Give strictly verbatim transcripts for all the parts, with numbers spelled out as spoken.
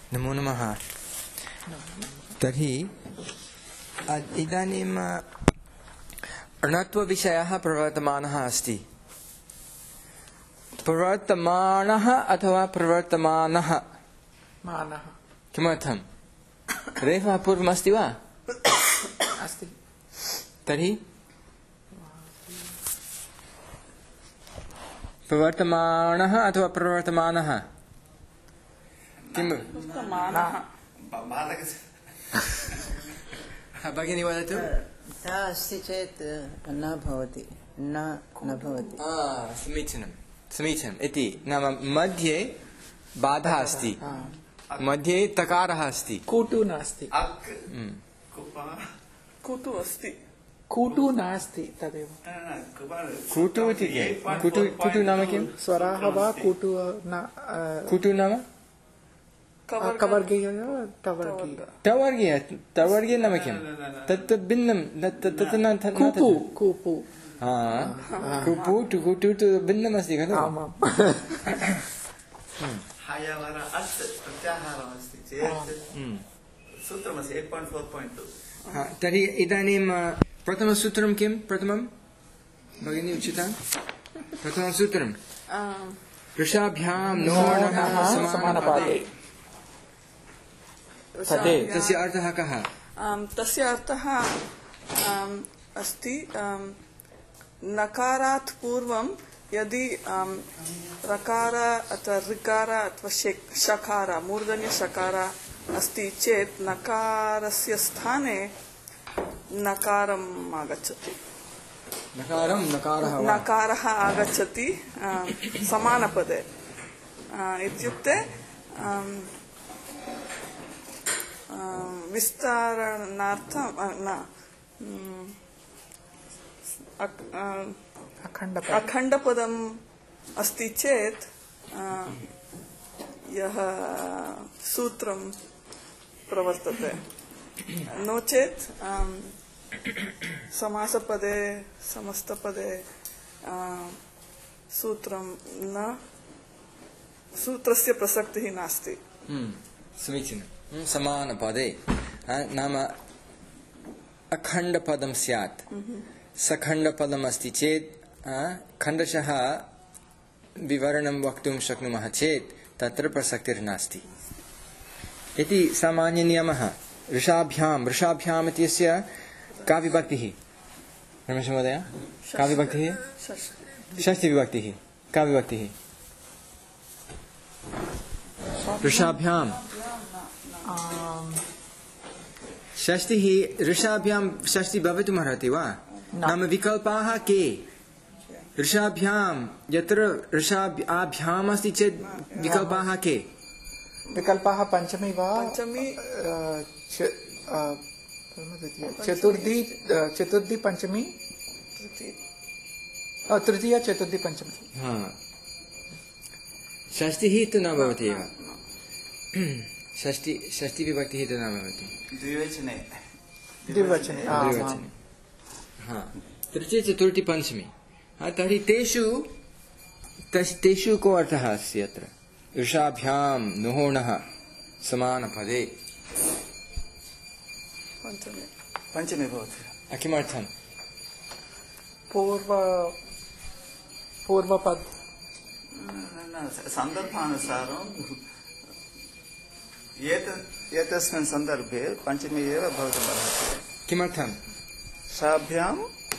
नमो नमः। तर्हि इदानीम् अणत्वविषयः प्रवर्तमानः अस्ति। प्रवर्तमानः अथवा प्रवर्तमानः मानः किमर्थं? रेफः पूर्वमस्ति वा? अस्ति। तर्हि प्रवर्तमानः अथवा प्रवर्तमानः किं? भगिनी वदतु। ता अस्ति चेत् न भवति, न न भवति। समीचीनं समीचीनम् इति नाम मध्ये बाधा अस्ति, मध्ये तकारः अस्ति, कूटु नास्ति। कूटु अस्ति, कूटु नास्ति तदेव। कूटु इति किं? कूटु कूटु नाम किं? स्वराः वा कूटु न? कूटु नाम कवर्गीय तवर्गीय तवर्गीय तवर्गीय नाम किं? तत् तत् भिन्नं तत् न कूपु कूपु कूपु टु कूटु तु भिन्नम् अस्ति खलु? आमाम्। तर्हि इदानीं प्रथमसूत्रं किं? प्रथमं भगिनी उच्यतां। प्रथमं सूत्रं वृषाभ्यां नोणः समानपदे। तस्य अर्थः कः? तस्य अर्थः अस्ति नकारात् पूर्वं यदि रकार अथवा ऋकार अथवा शकार मूर्धन्यशकार अस्ति चेत् नकारस्य स्थाने नकारम् आगच्छति। नकारं नकारः नकारः आगच्छति समानपदे। इत्युक्ते विस्तारणार्थं न अखण्डपदम् अस्ति चेत् यः सूत्रं प्रवर्तते, नो चेत् समासपदे समस्तपदे सूत्रं न सूत्रस्य प्रसक्तिः नास्ति। समीचीनं। समानपदे नाम अखण्डपदं स्यात्। सखण्डपदम् अस्ति चेत् खण्डशः विवरणं वक्तुं शक्नुमः चेत् तत्र प्रसक्तिर्नास्ति इति सामान्यनियमः। वृषाभ्यां वृषाभ्याम् इत्यस्य का विभक्तिः? रमेशमहोदय, का विभक्तिः? षष्ठीविभक्तिः। का विभक्तिः? वृषाभ्यां षष्टिः। ऋषाभ्यां षष्टि भवितुमर्हति वा? नाम विकल्पाः के? ऋषाभ्यां यत्र ऋषाभ्याम् अस्ति चेत् विकल्पाः के? विकल्पाः पञ्चमी वा? पञ्चमी चतुर्थी चतुर्थी पञ्चमी तृतीया चतुर्थी पञ्चमी। षष्टिः तु न भवति एव। षष्टि षष्टि विभक्तिः तु न भवति। द्विवचने द्विवचने द्विवचने हा तृतीय चतुर्थी पञ्चमी। तर्हि तेषु तेषु को अर्थः अस्ति अत्र? वृषाभ्यां नोणः समानपदे पञ्चमी पञ्चमी भवति। किमर्थं? पूर्व पूर्वपद सन्दर्भानुसारं एतस्मिन् सन्दर्भे पञ्चमी एव भवितुमर्हति। किमर्थं? साभ्यां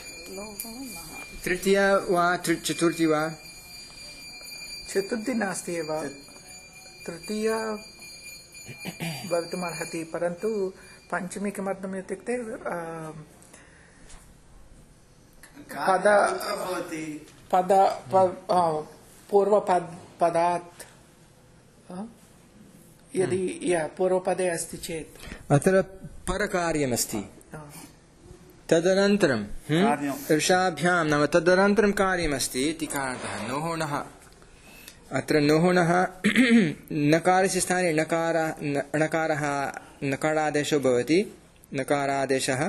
तृतीया वा चतुर्थी वा? चतुर्थी नास्ति एव, तृतीया भवितुमर्हति, परन्तु पञ्चमी किमर्थम् इत्युक्ते पद पद पूर्वपद पदात् यदि पूर्वपदे अस्ति चेत् अत्र परकार्यमस्ति। तदनन्तरं वृषाभ्यां नाम तदनन्तरं कार्यमस्ति इति कारणतः नोहोणः। अत्र नोहोणः नकारस्य स्थाने नकार णकारः नकारादेशो भवति। नकारादेशः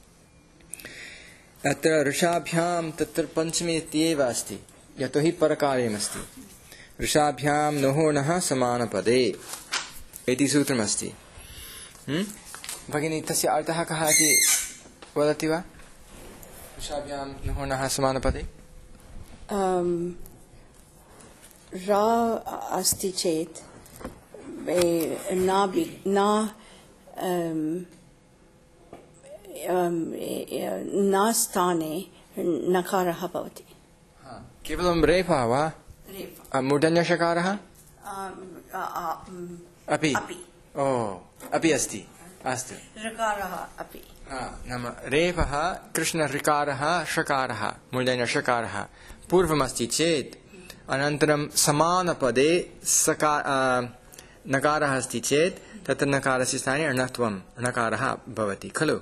अत्र वृषाभ्यां तत्र पञ्चमी इत्येव अस्ति, यतोहि परकार्यमस्ति। वृषाभ्यां नोहोणः समानपदे इति सूत्रमस्ति। भगिनी तस्य अर्थः कः इति वदति वा? वृषाभ्यां नहोर्णः समानपदे रा अस्ति चेत् न न न स्थाने नकारः भवति। केवलं रेफः वा? मूर्धन्यषकारः अपि? ओ अपि अस्ति, अस्तु। ऋकारः अपि नाम रेफः कृष्णऋकारः षकारः मूर्धन्यषकारः पूर्वमस्ति चेत् अनन्तरं समानपदे सकार नकारः अस्ति चेत् तत्र नकारस्य स्थाने अणत्वं णकारः भवति खलु?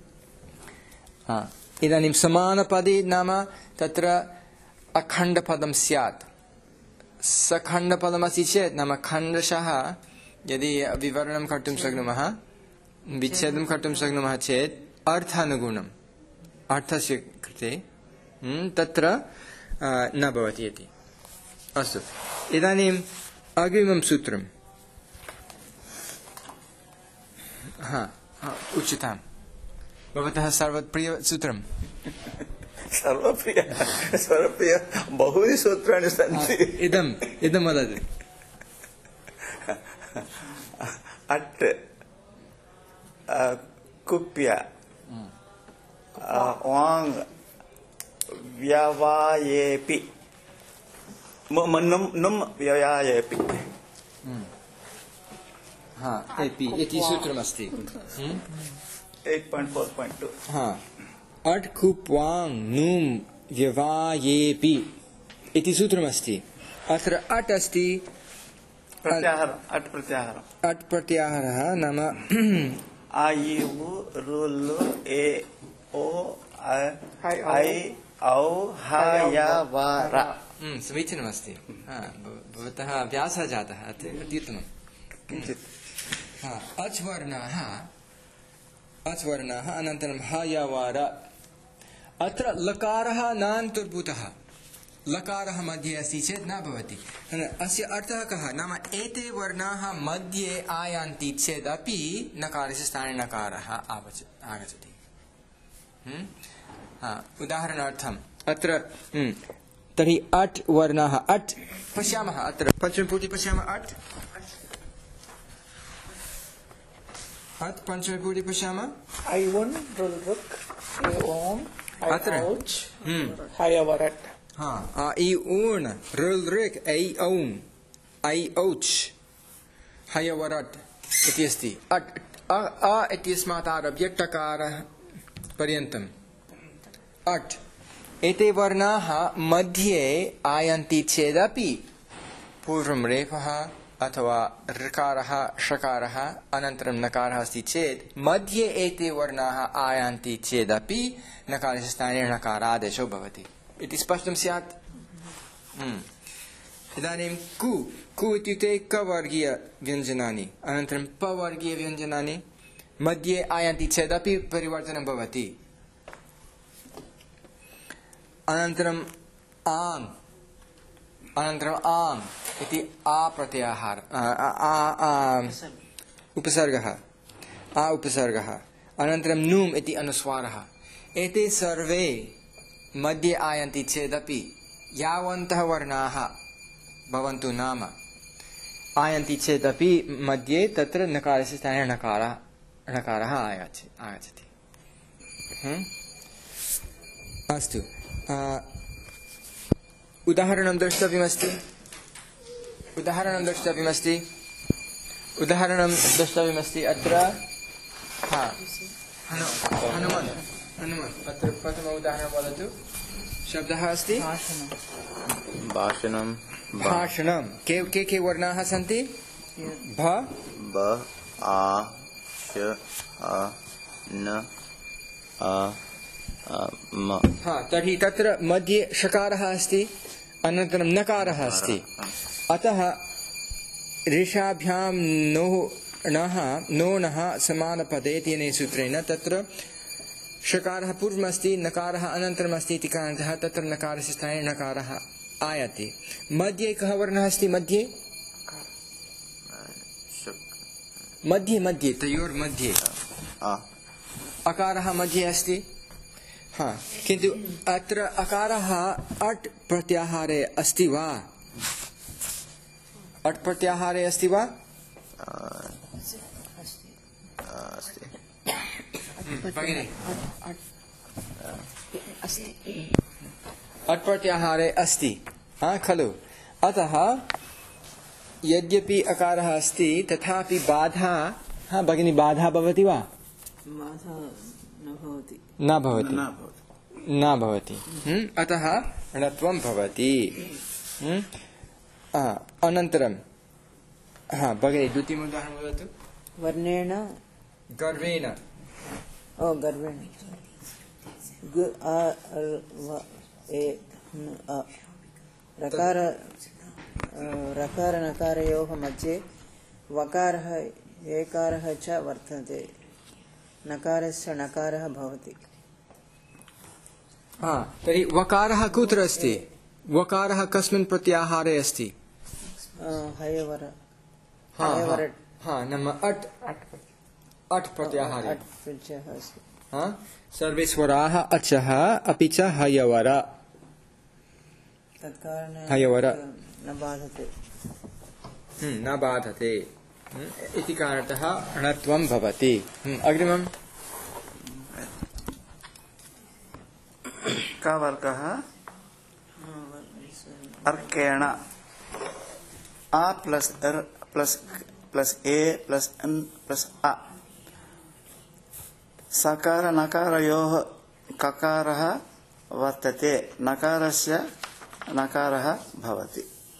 इदानीं समानपदे नाम तत्र अखण्डपदं स्यात्। सखण्डपदमस्ति चेत् नाम खण्डशः यदि विवरणं कर्तुं शक्नुमः, विच्छेदं कर्तुं शक्नुमः चेत् अर्थानुगुणम् अर्थस्य कृते तत्र न भवति इति। अस्तु, इदानीम् अग्रिमं सूत्रं हा उच्यतां। भवतः सर्वप्रियसूत्रं? सर्वप्रिय सर्वप्रिय बहूनि सूत्राणि सन्ति। इदम् इदं वदतु। अट् कुप्य वाङ् व्यवायेपि नुम् व्यवायेपि एपि इति सूत्रमस्ति। Eight point four point two अट् कुप् वाङ् नुम् व्यवायेपि इति सूत्रमस्ति। अत्र अट् अस्ति, प्रत्याहार अट् प्रत्याहार अट् प्रत्याहारः नाम आ इ उ रु लु ए ओ ऐ औ ह य व र। समीचीनमस्ति। भवतः अभ्यासः जातः, अत्युत्तमम्। किञ्चित् अच् वर्णाः अच् वर्णाः अनन्तरं ह य व र। अत्र लकारः नान्तर्भूतः, लकारः मध्ये अस्ति चेत् न भवति। अस्य अर्थः कः? नाम एते वर्णाः मध्ये आयान्ति चेदपि नकारस्य स्थाने नकारः आगच्छति। उदाहरणार्थम् अत्र तर्हि अट् वर्णाः, अट् पश्यामः, अत्र पञ्चमपुटी पश्यामः। अट् अट् पञ्चमपुटी पश्यामः। ऐ वन् रुल् रुक् ए ओम् अत्र हयवरट् आ इ ऊन् रुल् ऋक् ऐ औम् ऐ औच् हयवरट् इति अस्ति। अट् अ इत्यस्मात् आरभ्य टकारः पर्यन्तम् अट्। एते वर्णाः मध्ये आयन्ति चेदपि पूर्वं रेफः अथवा ऋकारः षकारः अनन्तरं नकारः अस्ति चेत् मध्ये एते वर्णाः आयान्ति चेदपि नकारस्य स्थाने णकारादेशो भवति इति स्पष्टं स्यात्। इदानीं कु कु इत्युक्ते कवर्गीयव्यञ्जनानि अनन्तरं पवर्गीयव्यञ्जनानि मध्ये आयान्ति चेदपि परिवर्तनं भवति। अनन्तरम् आङ् अनन्तरम् आङ् इति आ प्रत्याहार उपसर्गः आ उपसर्गः अनन्तरं नुम् इति अनुस्वारः। एते सर्वे मध्ये आयन्ति चेदपि यावन्तः वर्णाः भवन्तु नाम आयन्ति चेदपि मध्ये तत्र नकारस्य स्थाने णकारः णकारः आगच्छति। अस्तु, उदाहरणं द्रष्टव्यमस्ति उदाहरणं द्रष्टव्यमस्ति उदाहरणं द्रष्टव्यमस्ति अत्र हा हनुमान् हनुमान् अत्र प्रथम उदाहरणं वदतु। शब्दः अस्ति भाषणं भाषणं। के के के वर्णाः सन्ति? भ ब आ श अ न अ म। हा, तर्हि तत्र मध्ये षकारः अस्ति अनन्तरं नकारः अस्ति। अतः ऋषाभ्यां नोः णः नोणः समानपदे तेन सूत्रेण तत्र षकारः पूर्वमस्ति नकारः अनन्तरमस्ति इति कारणतः तत्र नकारस्य स्थाने णकारः आयाति। मध्ये कः वर्णः अस्ति? मध्ये मध्ये मध्ये तयोर्मध्ये अकारः मध्ये अस्ति हाँ किन्तु अत्र अकारः अट् प्रत्याहारे अस्ति वा अट् प्रत्याहारे अस्ति वा भगिनी अट् प्रत्याहारे अस्ति हाँ खलु अतः यद्यपि अकारः अस्ति तथापि बाधा हाँ भगिनी बाधा भवति वा बाधा न भवति न भवति न भवति अतः णत्वं भवति अनन्तरं हाँ भगिनी द्वितीयम् उदाहरणं वदतु वर्णेन गर्वेण ओ गर्वेण ग आ व ए न अ रकार रकार नकारयोः मध्ये वकारः एकारः च वर्तते नकारस्य नकारः भवति हाँ तर्हि वकारः कुत्र अस्ति वकारः कस्मिन् प्रत्याहारे अस्ति हयवर हाँ हाँ नाम अट् अट् प्रत्याहारे अट् प्रत्ययः अस्ति हाँ सर्वे स्वराः अचः अपि च हयवर तत्कारणेन हयवर न बाधते न बाधते इति कारणतः णत्वं भवति अग्रिमम् का वर्गः अर्केण आ प्लस र प्लस प्लस ए प्लस एन प्लस आ सकार नकारयोः ककारः वर्तते नकारस्य नकारः भवति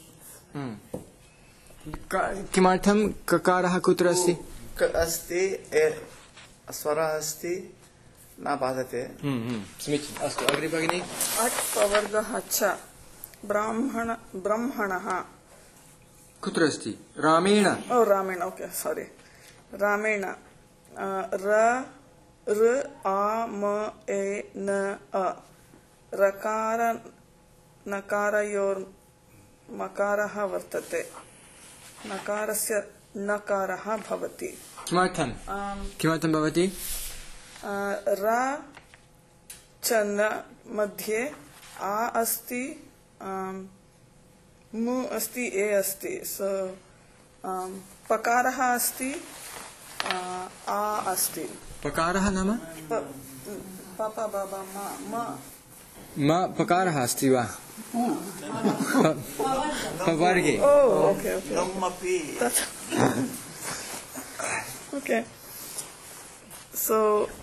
किमर्थं ककारः कुत्र अस्ति अस्ति स्वरः अस्ति न बाधते समीचीनम् अस्तु अग्रे भगिनी अट् प्रवर्गः च ब्राह्मण ब्रह्मणः कुत्र अस्ति रामेण ओ रामेण ओके सॉरी रामेण र र आ म ए न अ रकार नकारयोर् मकारः वर्तते नकारस्य नकारः भवति किमर्थं किमर्थं भवति रा च न मध्ये आ अस्ति मु अस्ति ए अस्ति सो पकारः अस्ति आ अस्ति पकारः नाम पापा बाबा मा मा म पकारः अस्ति वा वर्गे ओके ब्रह्मपि ओके सो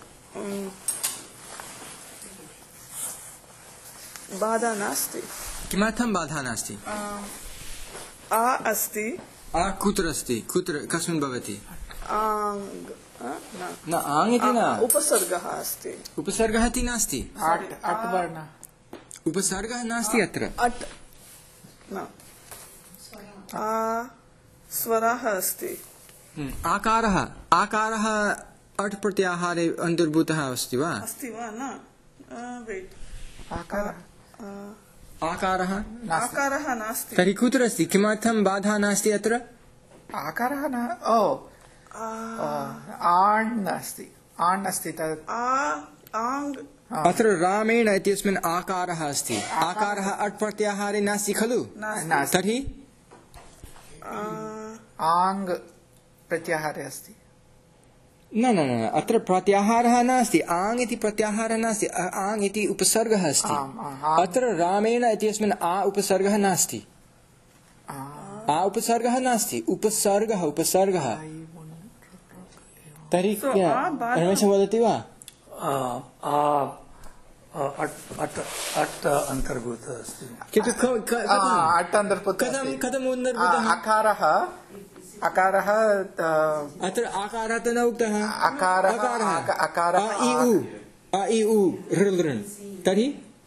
बाधा नास्ति किमर्थं बाधा नास्ति आ अस्ति आ कुत्र अस्ति कुत्र कस्मिन् भवति आङ् न आङ् इति न उपसर्गः अस्ति उपसर्गः इति नास्ति अट् अट् वर्ण उपसर्गः नास्ति अत्र अट् न आ स्वरः अस्ति आकारः आकारः अट् प्रत्याहारे अन्तर्भूतः अस्ति वा अस्ति वा न वेट् आकारः आकारः आकारः नास्ति तर्हि कुत्र अस्ति किमर्थं बाधा नास्ति अत्र आकारः न ओ आण् नास्ति आण् अस्ति तत् आ आङ् अत्र रामेण इत्यस्मिन् आकारः अस्ति आकारः अट् प्रत्याहारे नास्ति खलु नास्ति तर्हि आङ् प्रत्याहारे अस्ति न न न अत्र प्रत्याहारः नास्ति आङ् इति प्रत्याहारः नास्ति आङ् इति उपसर्गः अस्ति अत्र रामेण इत्यस्मिन् आ उपसर्गः नास्ति आ उपसर्गः नास्ति उपसर्गः उपसर्गः तर्हि रमेश वदति वा अट् अन्तर्भूतः अस्ति किन्तु अट् अन्तर्भूतः कथं कथम् अन्तर्भूतः अकारः अकारः अत्र आकारः त न उक्तः अकारः अकारः अ इ उ अ इ उ ऋ लृ तर्हि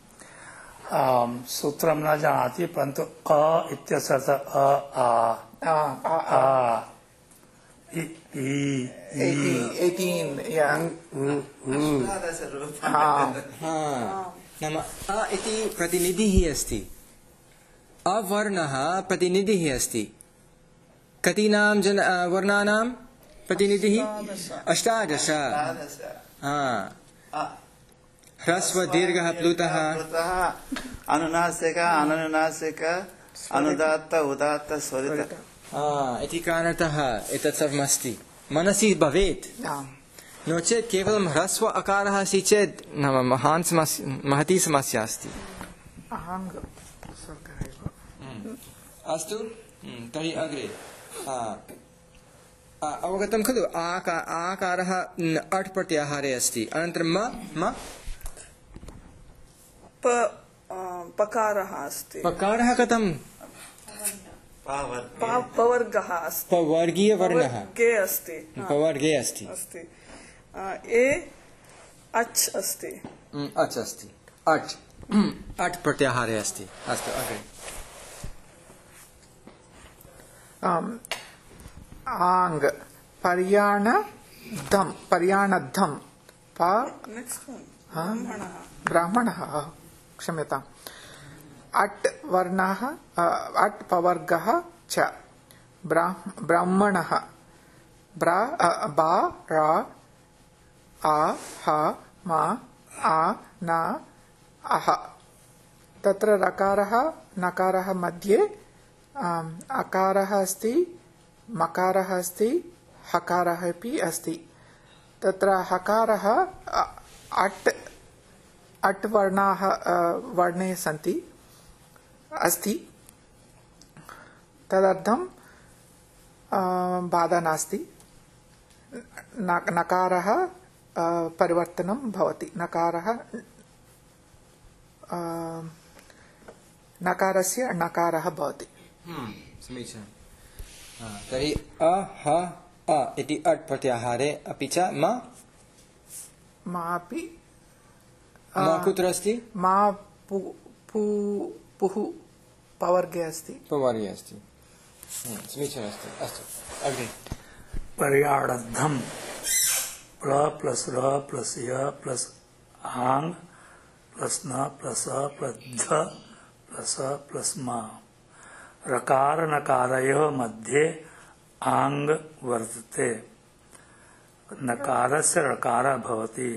सूत्रं न जानाति परन्तु अ इत्यस्य अर्थः अ आ एटीन् नाम अ इति प्रतिनिधिः अस्ति अवर्णः प्रतिनिधिः अस्ति कतीनां जन वर्णानां प्रतिनिधिः अष्टादश ह्रस्व दीर्घः प्लुतः अनुनासिक अनुनासिक अनुदात्त उदात्त स्वरित इति कारणतः एतत् सर्वमस्ति मनसि भवेत् नो चेत् केवलं ह्रस्व अकारः अस्ति चेत् नाम महान् समस्या महती समस्या अस्ति अस्तु तर्हि अग्रे अवगतं खलु आकारः अट् प्रत्याहारे अस्ति अनन्तरं म म पकारः अस्ति पकारः कथं पवर्गः अस्ति पवर्गीयवर्णः अस्ति पवर्गे अस्ति अस्ति ए अच् अस्ति अच् अस्ति अट् अट् प्रत्याहारे अस्ति अस्तु अग्रे आङ् पर्याणधम् पर्याणधम् ब्राह्मणः क्षम्यताम् अट् वर्णः अट् पवर्गः च ब्राह्मणः ब्रा बा रा आ ह मा आ न अह तत्र रकारः नकारः मध्ये अकारः अस्ति मकारः अस्ति हकारः अपि अस्ति तत्र हकारः अट् अट् वर्णाः वर्णे सन्ति अस्ति तदर्थं बाधा नास्ति नकारः परिवर्तनं भवति नकारः नकारस्य नकारः भवति समीचीनं तर्हि अ ह अ इति अट् प्रत्याहारे अपि च म मापि म कुत्र अस्ति मा पु पु पुः पवर्गे अस्ति पवर्गे अस्ति समीचीनमस्ति अस्तु अग्रे पर्याणद्धम् प्र प्लस र प्लस य प्लस आङ् प्लस न प्लस अ प्लस ध प्लस अ प्लस म रकार नकारयोः मध्ये आङ् वर्तते नकारस्य रकारः भवति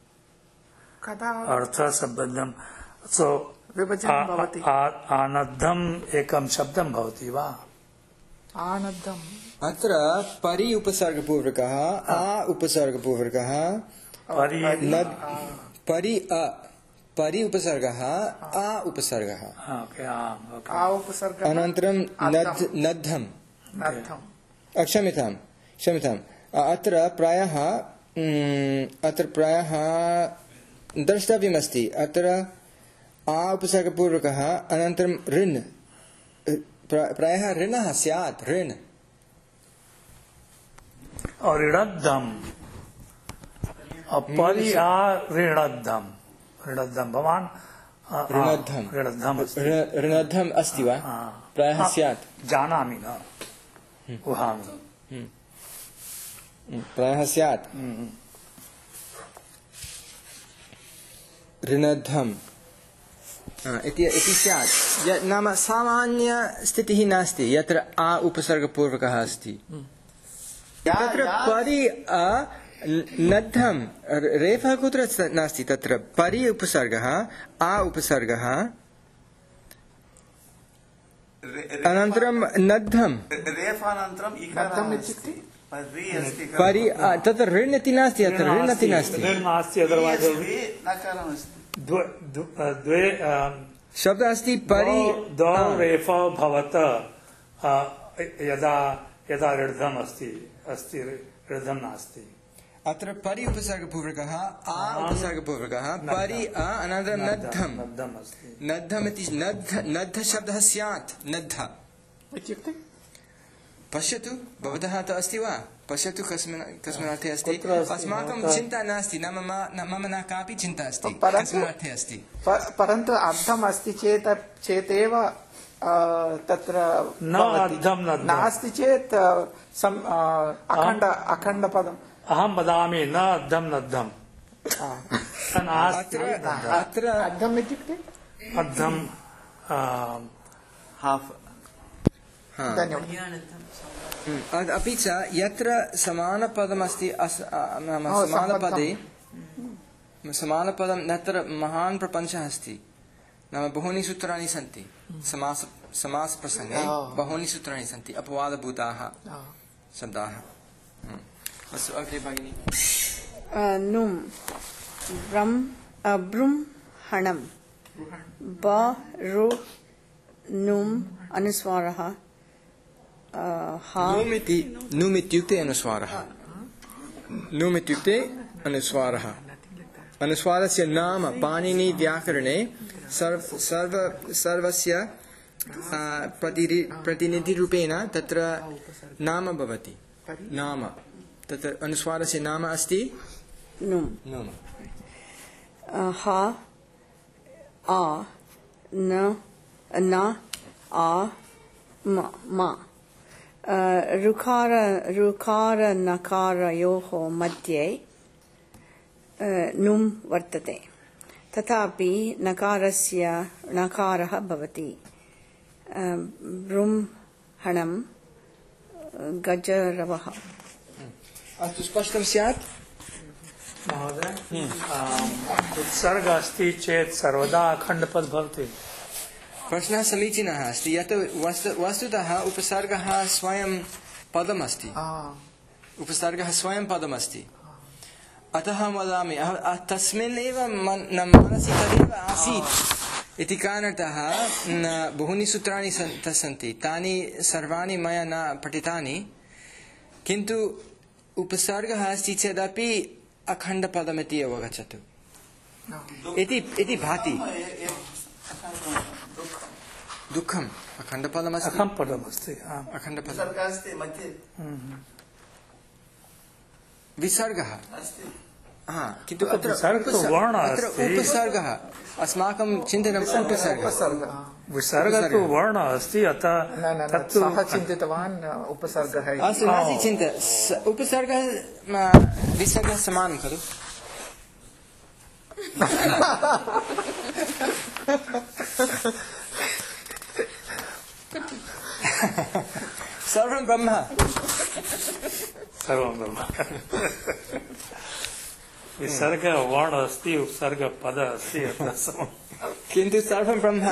अर्थसम्बन्धं सो विभजनं भवति आनद्धम् एकं शब्दं भवति वा आनद्धम् अत्र परि उपसर्गपूर्वकः आ उपसर्गपूर्वकः परि अ परि उपसर्गः आ उपसर्गः अनन्तरं नद्धम् क्षम्यतां क्षम्यताम् अत्र प्रायः अत्र प्रायः द्रष्टव्यमस्ति अत्र आ उपसर्गपूर्वकः अनन्तरं ऋन् प्रायः ऋणः स्यात् ऋण् ऋणद्धम् परि आ ऋणद्धम् ऋणद्धम् भवान् ऋणद्धम् ऋणद्धम् ऋणद्धम् अस्ति वा प्रायः स्यात् जानामि न वहामि प्रायः स्यात् ऋणद्धम् इति स्यात् नाम सामान्यस्थितिः नास्ति यत्र आ उपसर्गपूर्वकः अस्ति तत्र परि अ नद्धम् रेफः कुत्र नास्ति तत्र परि उपसर्गः आ उपसर्गः अनन्तरं नद्धम् परि तत्र ऋण् इति नास्ति अत्र ऋण् इति नास्ति द्वे शब्दः अस्ति परि द्वौ रेफौ भवतः यदा यदा ऋद्धम् अस्ति अस्ति ऋद्धम् नास्ति अत्र परि उपसर्गपूर्वकः आ उपसर्गपूर्वकः परि अ अनन्तरं नद्धम् नद्धम् अस्ति नद्धम् इति नद्ध नद्ध शब्दः स्यात् नद्ध इत्युक्ते पश्यतु भवतः तु अस्ति वा पश्यतु कस्मिन् कस्मिन् अर्थे अस्ति अस्माकं चिन्ता नास्ति नाम मम न कापि चिन्ता अस्ति कस्मिन् अर्थे अस्ति परन्तु अर्थम् अस्ति चेत् चेतेव तत्र न अर्थं नास्ति चेत् अखण्ड अखण्डपदम् अहं वदामि न अद्धं नद्धम् अत्र अद्धम् इत्युक्ते अद्धं हाफ् धन्यवादः अपि च यत्र समानपदमस्ति नाम समानपदे समानपदं तत्र महान् प्रपञ्चः अस्ति नाम बहूनि सूत्राणि सन्ति समास समासप्रसङ्गे बहूनि सूत्राणि सन्ति अपवादभूताः शब्दाः। अस्तु अग्रे भगिनि। नुं ब्रह्म बृंहणं ब रु नुम् अनुस्वारः नुमिति नुमित्युक्ते अनुस्वारः नुमित्युक्ते अनुस्वारः अनुस्वारस्य नाम पाणिनि व्याकरणे सर्व सर्व सर्वस्य प्रतिनिधिरूपेण तत्र नाम भवति नाम तत्र अनुस्वारस्य नाम अस्ति नुम् नुम् ह आ न न आ म म ऋकार ऋकार नकारयोः मध्ये नुम् वर्तते तथापि नकारस्य णकारः भवति बृंहणं गजरवः। अस्तु स्पष्टं स्यात् महोदय उत्सर्ग अस्ति चेत् सर्वदा अखण्डपद भवति। प्रश्नः समीचीनः अस्ति यत् वस्तुतः उपसर्गः स्वयं पदमस्ति उपसर्गः स्वयं पदमस्ति अतः वदामि तस्मिन् एव मनसि तदेव आसीत् इति कारणतः बहूनि सूत्राणि सन्ति तानि सर्वाणि मया न पठितानि किन्तु उपसर्गः अस्ति चेदपि अखण्डपदमिति अवगच्छतु इति भाति। दुःखम् अखण्डपदमस्ति अखण्डपदमस्ति अखण्डपदम् विसर्गः हा किन्तु अत्र उपसर्गः अस्माकं चिन्तनम् उपसर्गः विसर्गः तु वर्णः अस्ति अतः तत्तु सः चिन्तितवान् उपसर्गः अस्तु नास्ति चिन्ता उपसर्गः विसर्गः समानं खलु सर्वं ब्रह्म सर्वं ब्रह्म विसर्ग वर्ण अस्ति उपसर्ग पद अस्ति किन्तु सर्वं ब्रह्म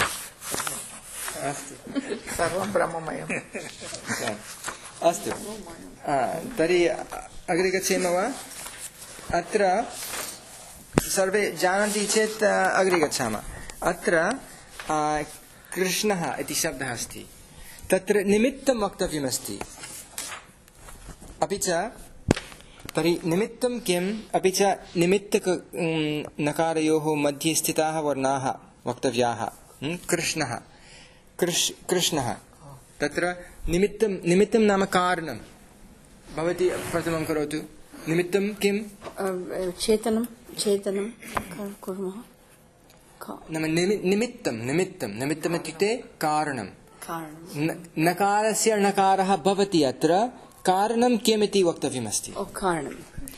अस्तु सर्वं ब्रह्ममयम् अस्तु तर्हि अग्रे गच्छेम वा अत्र सर्वे जानन्ति चेत् अग्रे गच्छामः अत्र कृष्णः इति शब्दः अस्ति तत्र निमित्तं वक्तव्यमस्ति अपि च तर्हि निमित्तं किम् अपि च निमित्तक नकारयोः मध्ये स्थिताः वर्णाः वक्तव्याः कृष्णः कृष्णः तत्र निमित्तं निमित्तं नाम कारणं भवती प्रथमं करोतु निमित्तं किं चेतनं चेतनं कुर्मः नाम निमित्तं निमित्तं निमित्तम् इत्युक्ते कारणं नकारस्य णकारः भवति अत्र कारणं किमिति वक्तव्यमस्ति कारणं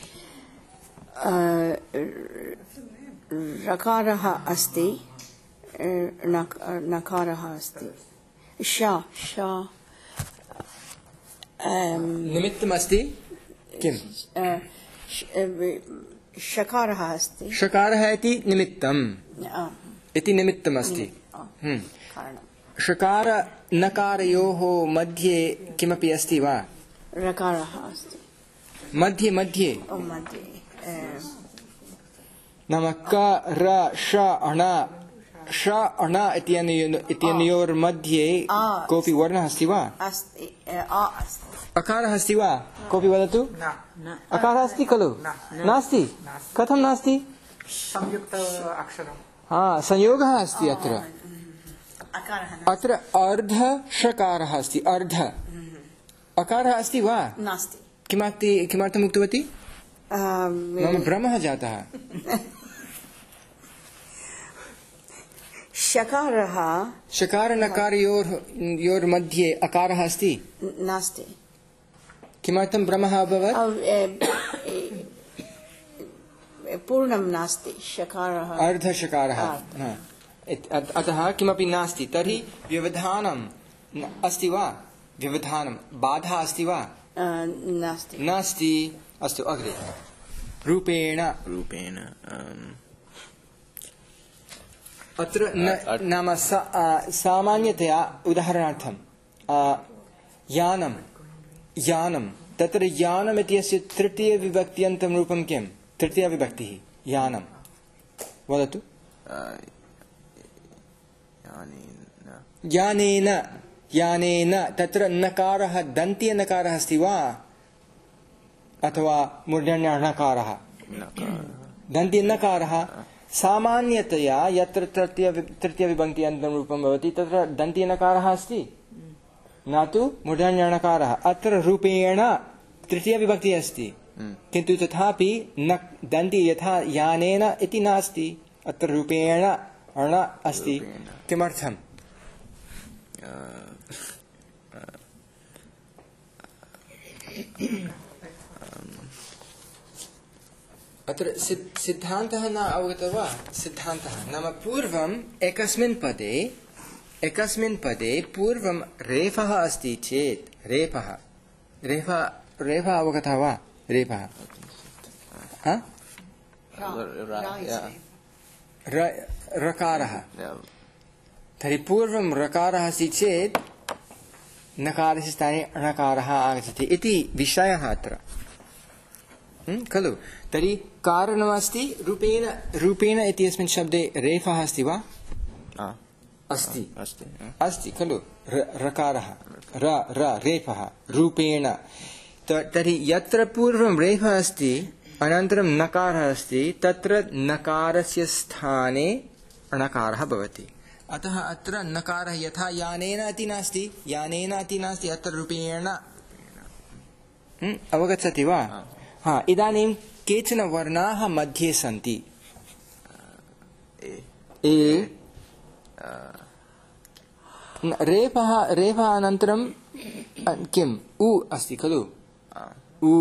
ऋकारः अस्ति नकारः अस्ति श श निमित्तमस्ति किं षकारः अस्ति षकारः इति निमित्तम् इति निमित्तमस्ति षकार नकारयोः मध्ये किमपि अस्ति वा ऋकारः अस्ति मध्ये मध्ये मध्ये नाम क र ष अण ष अण इत्यनयोर्मध्ये कोऽपि वर्णः अस्ति वा अकारः अस्ति वा कोऽपि वदतु अकारः अस्ति खलु नास्ति कथं नास्ति संयुक्त अक्षरं हा संयोगः अस्ति अत्र अत्र अर्ध षकारः अस्ति अर्ध अकारः अस्ति वा नास्ति किमर्थं किमर्थम् उक्तवती मम भ्रमः जातः षकारः षकारनकारयोर्मध्ये अकारः अस्ति नास्ति किमर्थं भ्रमः अभवत् पूर्णं नास्ति षकारः अर्धषकारः अतः किमपि नास्ति तर्हि व्यवधानम् अस्ति वा व्यवधानं बाधा अस्ति वा? नास्ति नास्ति। अस्तु अग्रे रूपेण रूपेण अत्र नाम सामान्यतया उदाहरणार्थं यानं यानं तत्र यानम् इत्यस्य तृतीयविभक्त्यन्तं रूपं किं? तृतीयविभक्तिः यानं वदतु। यानेन यानेन तत्र नकारः दन्त्यनकारः अस्ति वा अथवा मूर्धन्यनकारः? दन्त्यनकारः। सामान्यतया यत्र तृतीय तृतीयविभक्त्यन्तं रूपं भवति तत्र दन्त्यनकारः अस्ति, न तु मूर्धन्यनकारः। अत्र रूपेण तृतीयविभक्तिः अस्ति, किन्तु तथापि न दन्ति यथा यानेन इति नास्ति, अत्र रूपेण अण अस्ति। किमर्थम्? अत्र सिद्धान्तः न अवगतः वा? सिद्धान्तः नाम पूर्वम् एकस्मिन् पदे एकस्मिन् पदे पूर्वं रेफः अस्ति चेत् रेफः रेफः रेफः अवगतः वा? रेफः रकारः। तर्हि पूर्वं रकारः अस्ति चेत् नकारस्य स्थाने णकारः आगच्छति इति विषयः अत्र खलु। तर्हि कारणमस्ति रूपेण रूपेण इत्यस्मिन् शब्दे रेफः अस्ति वा? अस्ति अस्ति खलु। रकारः र र रेफः रूपेण। तर्हि यत्र पूर्वं रेफः अस्ति अनन्तरं नकारः अस्ति तत्र नकारस्य स्थाने णकारः भवति। अतः अत्र नकारः यथा यानेन इति नास्ति यानेन इति नास्ति अत्र रूपेण। अवगच्छति वा? हा, इदानीं केचन वर्णाः मध्ये सन्ति। ए रेफः रेफः अनन्तरं किम्? उ अस्ति खलु। उ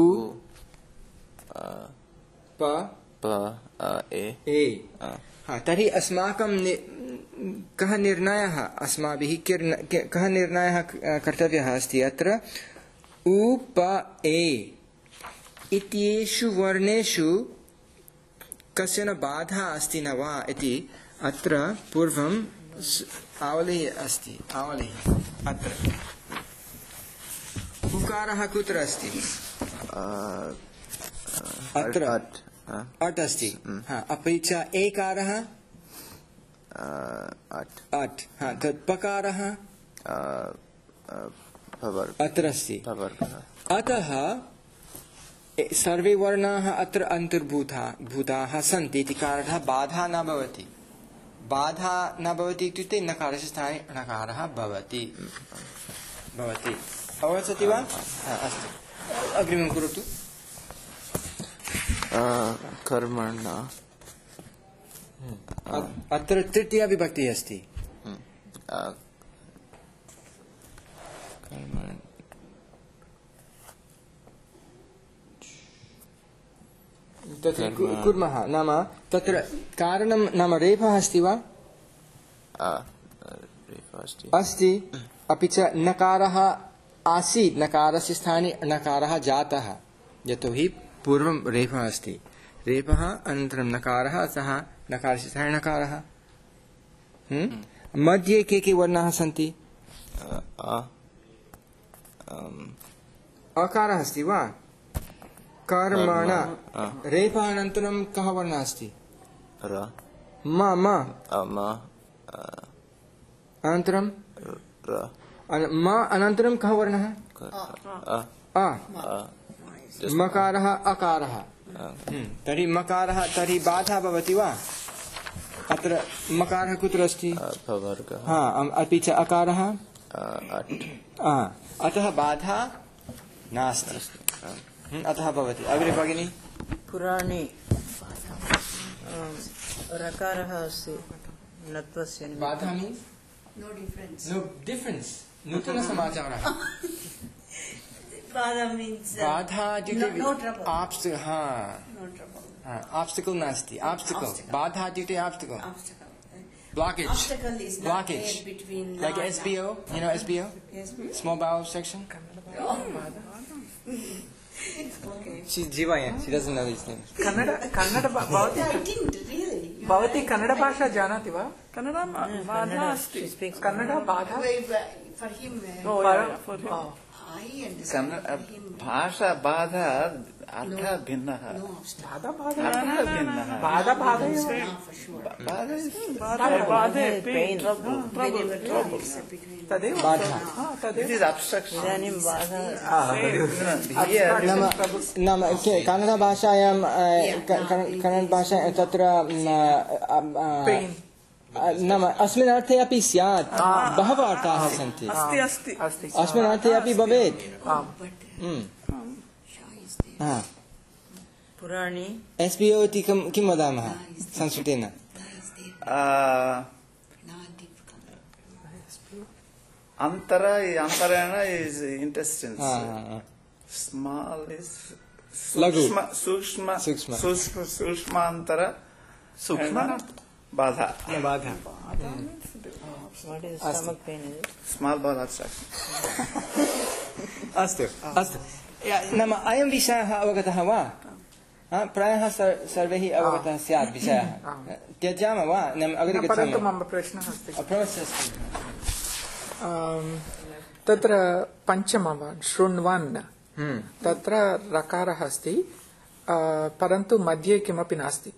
प प ए। हा, तर्हि अस्माकं कः निर्णयः अस्माभिः कः निर्णयः कर्तव्यः अस्ति अत्र? उ प ए इत्येषु वर्णेषु कश्चन बाधा अस्ति न वा इति अत्र पूर्वम् आवलिः अस्ति। आवलिः अत्र उकारः कुत्र अस्ति? अत्र अट् अस्ति। अपि च एकारः अट्। तत् पकारः अत्र अस्ति। अतः सर्वे वर्णाः अत्र अन्तर्भूताः भूताः सन्ति इति कारणतः बाधा न भवति। बाधा न भवति इत्युक्ते नकारस्य स्थाने णकारः भवति भवति। अवगच्छति वा? अस्तु अग्रिमं करोतु। कर्मण अत्र तृतीया विभक्तिः अस्ति। तत्र कुर्मः नाम तत्र कारणं नाम रेफः अस्ति वा? अस्ति। अपि च नकारः आसीत्, नकारस्य स्थाने णकारः जातः यतोहि पूर्वं रेफः अस्ति। रेफः अनन्तरं नकारः, अतः नकारस्य स्थाने णकारः। मध्ये के के वर्णाः सन्ति? अकारः अस्ति वा? कर्मण रेफः अनन्तरं कः वर्णः अस्ति? म म अनन्तरं म अनन्तरं कः वर्णः? अ। मकारः अकारः। तर्हि मकारः तर्हि बाधा भवति वा? अत्र मकारः कुत्र अस्ति? हा, अपि च अकारः अतः बाधा नास्ति, अतः भवति। अग्रे भगिनी। पुराणे रकारः अस्ति नत्वस्य बाधा means no difference no difference नूतन समाचारः। बाधा मीन्स् बाधा इत्युक्ते आब्स्टिकल्। हा, आब्स्टिकल् नास्ति। आब्स्टिकल् बाधा इत्युक्ते आब्स्टिकल्। blockage. Obstacle is not Blockage. there between Like na- S B O, you know S B O? Small bowel section? She's Jiva, yeah. She doesn't know these things. Kannada Kannada ब- भवती I didn't really. भवती कन्नड भाषा जानाति वा? कन्नड बाधा अस्ति कन्नड बाधा For him, uh, Oh, yeah, yeah, for him. Oh. I understand. Kannada भाषा बाधा अर्थ भिन्नः No obstacle. बाधा बाधा अर्थ भिन्नः बाधा बाधा एव। Ah, for sure. बाधा बाधे pain Whenever trouble is between. तदेव बाधा. हा, तदेव इट इज अब्स्ट्रक्शन इदानीं बाधा नाम नाम के- कन्नडभाषायां अ, क- क- कन्नडभाषा तत्र म, अ, अ, पेन् अ, नाम अस्मिन् अर्थे अपि स्यात् बहवः अर्थाः सन्ति अस्ति अस्ति अस्ति अस्मिन् अर्थे अपि भवेत् आम् हम्म। Shah is there. हा पुराणी एस् बि ओ इति किं किं वदामः संस्कृतेन Na is there. Na difficult. अंतर अंतरेण इज इंटेस्टिन्स हा, हा, हा। स्मॉल इज लघु। सूक्ष्म सूक्ष्म सूक्ष्म। सूक्ष्म सूक्ष्मांतर सूक्ष्म बाधा न बाधा what is stomach pain is it? Small bowel obstruction अस्तु अस्तु या- नाम अयं विषयः अवगतः वा हा, प्रायः सर्- सर्वैः अवगतः स्यात् विषयः त्यजामः वा नाम अग्रे न, परन्तु गच्छामः मम प्रश्नः अस्ति प्रश्नः अस्ति आम्, तत्र पञ्चमः वा शृण्वन् हम्म। तत्र रकारः अस्ति आ, परन्तु मध्ये किमपि नास्ति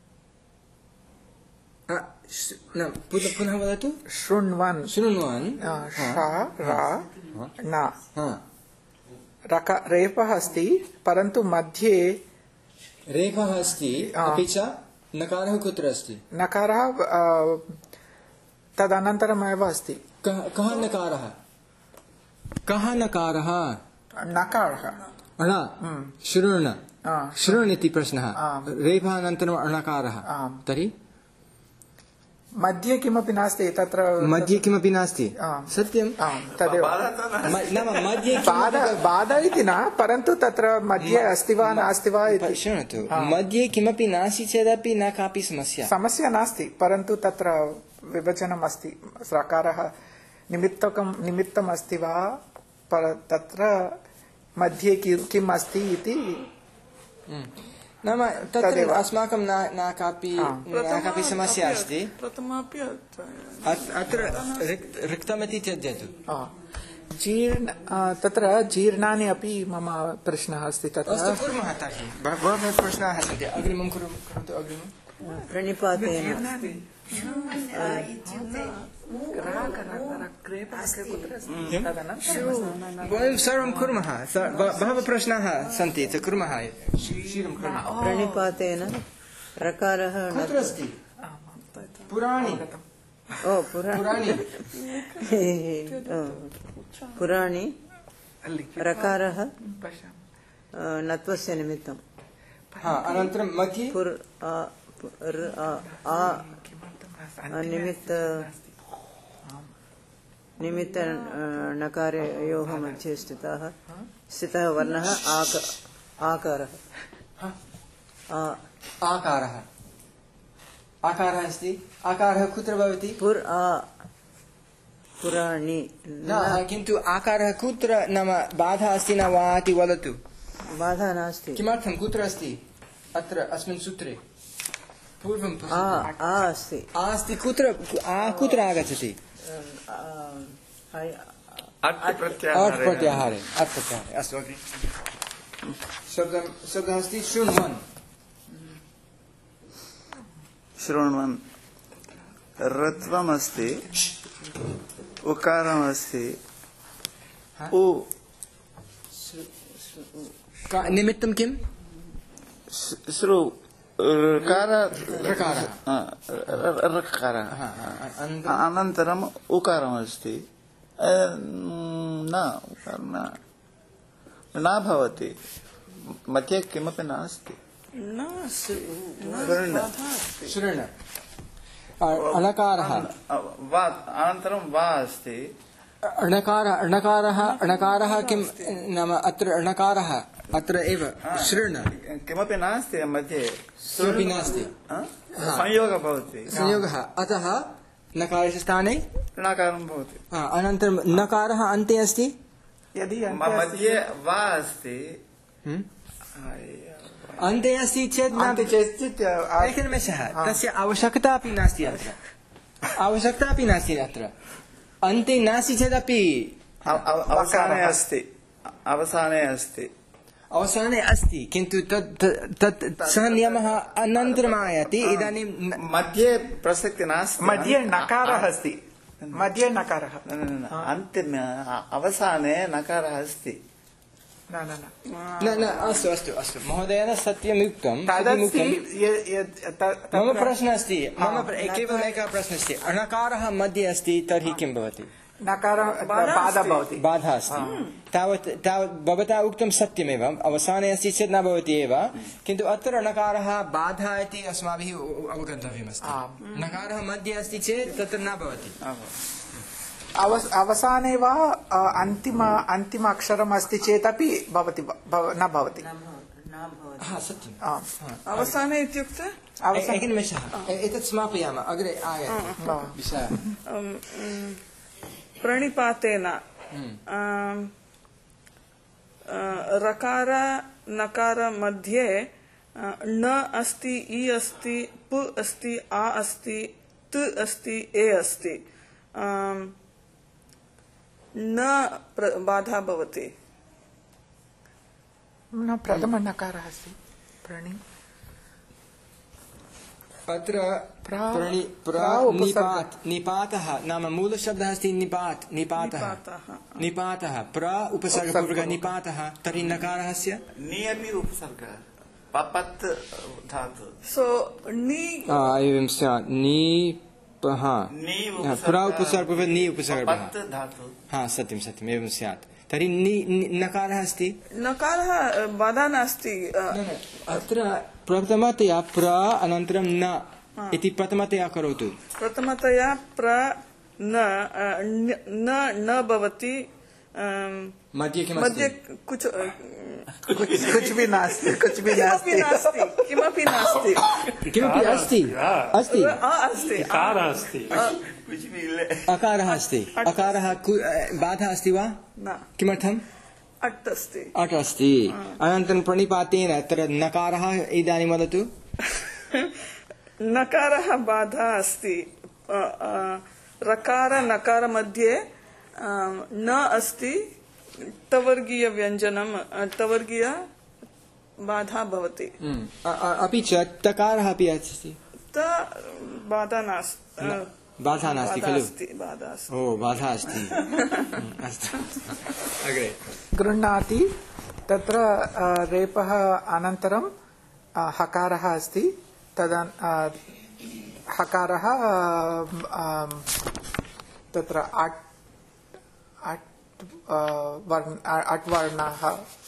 अ, श- न, पुनः पुनः वदतु शृण्वन् शृण्वन् आ, श र न हा। रक रेफः अस्ति परन्तु मध्ये रेफः अस्ति हा। अपि च नकारः कुत्र अस्ति नकारः आ, तदनन्तरमेव अस्ति कः कः नकारः कः नकारः नकारः अण शृण् आ, शृण् इति प्रश्नः आम्। रेफः अनन्तरम् अणकारः आम्। तर्हि मध्ये किमपि नास्ति तत्र मध्ये किमपि नास्ति आम्। सत्यं आम्, तदेव म- नाम मध्ये बाधा बाधा इति न परन्तु तत्र मध्ये अस्ति वा नास्ति वा इति शृणोतु मध्ये किमपि नास्ति चेदपि न कापि समस्या समस्या नास्ति परन्तु तत्र विभजनम् अस्ति रकारः निमित्तकं निमित्तम् अस्ति वा पर तत्र मध्ये कि- किम् अस्ति इति नाम तत्र तदेव। अस्माकं न न कापि न कापि समस्या अस्ति प्रथमापि अत्- अत्र रिक्- रिक्तमिति त्यज्यतु आ, जीर्ण आ, तत्र जीर्णानि अपि मम प्रश्नः अस्ति तत्र अस्तु कुर्मः तर्हि ब- बहवः प्रश्नाः सन्ति अग्रिमं कुरु करोतु अग्रिमं प्रणिपातेन वयं सर्वं कुर्मः स- ब- बहवः प्रश्नाः सन्ति च कुर्मः शीघ्रं कुर्मः प्रणिपातेन रकारः न- कुत्र अस्ति पुराणि ओ पुराणी पुराणि ओ, पुराणी रकारः अ, नत्वस्य निमित्तं हा अनन्तरं मध्ये पुर् आ पु- र् आ आ निमित्त निमित्त अ, नकारयोः मध्ये स्थितः स्थितः वर्णः आक आकारः आ आकारः आकारः अस्ति आकारः कुत्र भवति पुर् आ पुराणी न किन्तु आकारः कुत्र नाम बाधा अस्ति न वा इति वदतु बाधा नास्ति किमर्थं कुत्र अस्ति अत्र अस्मिन् सूत्रे पूर्वं आ आ अस्ति आ अस्ति कुत्र आ कुत्र आगच्छति आ, है- अट् अट् प्रत्याहारे प्रत्याहारे अट् प्रत्याहारे अस्तु अग्रे शब्दं शब्दः अस्ति शृण्वन् शृण्वन् रत्वमस्ति उकारमस्ति उ का- निमित्तं किं श्रु ऋकार ऋकारः। आ, र- ऋकारः हा, हा, अनन्तरं अनन्तरम् उकारमस्ति अ, न उकार न न भवति मध्ये किमपि नास्ति शृण् शृण् अ- अणकारः वा अनन्तरं वा अस्ति अणकारः अणकारः अणकारः किं नाम अत्र अणकारः अत्र एव शृण् किमपि नास्ति मध्ये किमपि नास्ति आ? संयोगः भवति संयोगः अतः नकारस्य स्थाने णकारं भवति। अनन्तरं नकारः अन्ते अस्ति, यदि मध्ये वा अस्ति, अन्ते अस्ति चेत् एकनिमेषः, तस्य आवश्यकता अपि नास्ति अत्र, आवश्यकता अपि नास्ति अत्र, अन्ते नास्ति चेदपि अवसाने अस्ति, अवसाने अस्ति, अवसाने अस्ति, किन्तु तत् तत् सः नियमः अनन्तरम् आयाति। इदानीं मध्ये प्रसक्ति नास्ति, मध्ये नकारः अस्ति, मध्ये नकारः, अन्तिम अवसाने नकारः अस्ति। न न न न अस्तु अस्तु अस्तु महोदयेन सत्यम् उक्तं। मम प्रश्नः अस्ति, मम केवलम् एकः प्रश्नः अस्ति, अणकारः मध्ये अस्ति तर्हि किं भवति? नकारः बाधा भवति, बाधा अस्ति, तावत् तावत् भवता उक्तं सत्यमेव, अवसाने अस्ति चेत् न भवति एव, किन्तु अत्र नकारः बाधा इति अस्माभिः अवगन्तव्यमस्ति। नकारः मध्ये अस्ति चेत् तत्र न भवति। अवसाने वा अन्तिम अन्तिम अक्षरम् अस्ति चेदपि भवति, न भवति। सत्यम्। अवसाने इत्युक्ते एकनिमेषः, एतत् समापयामः, अग्रे आयाति विषयः। प्रणिपातेन रकार नकार मध्ये न अस्ति, इ अस्ति, प अस्ति, आ अस्ति, त अस्ति, ए अस्ति, न बाधा भवति। न प्रथम नकारः अस्ति, प्रणि अत्र निपात् निपातः नाम मूलशब्दः अस्ति, निपात् निपातः निपातः प्र उपसर्गपूर्वकः निपातः, तर्हि नकारस्य नि अपि उपसर्गः, पपत् धातु, सो नि एवं स्यात्, नि प्र उपसर्गपूर्वकः नि उपसर्गः, हा सत्यं सत्यम्, एवं स्यात्। तर्हि नि नकारः अस्ति, नकारः बाधा नास्ति। अत्र प्रथमतया प्र अनन्तरं न इति प्रथमतया करोतु। प्रथमतया प्र न न न भवति, मध्ये किम् मध्ये कुछ कुछ भी नास्ति, कुछ भी नास्ति, किमपि नास्ति, किमपि अस्ति, अस्ति अस्ति, अकारः अस्ति, अकारः अस्ति, अकारः बाधा अस्ति वा? न। किमर्थम्? अट् अस्ति, अट् अस्ति। अनन्तरं प्रणिपातेन अत्र नकारः इदानीं वदतु। नकारः बाधा अस्ति, रकार नकार मध्ये न अस्ति, तवर्गीय व्यञ्जनं, तवर्गीय बाधा भवति। अपि च तकारः अपि अस्ति, त बाधा नास्ति, बाधा नास्ति खलु? बाधा अस्ति, ओ बाधा अस्ति। अस्तु अग्रे। गृह्णाति, तत्र रेपः अनन्तरं हकारः अस्ति, तदा हकारः तत्र अट् अट् वर्ण अट् वर्णाः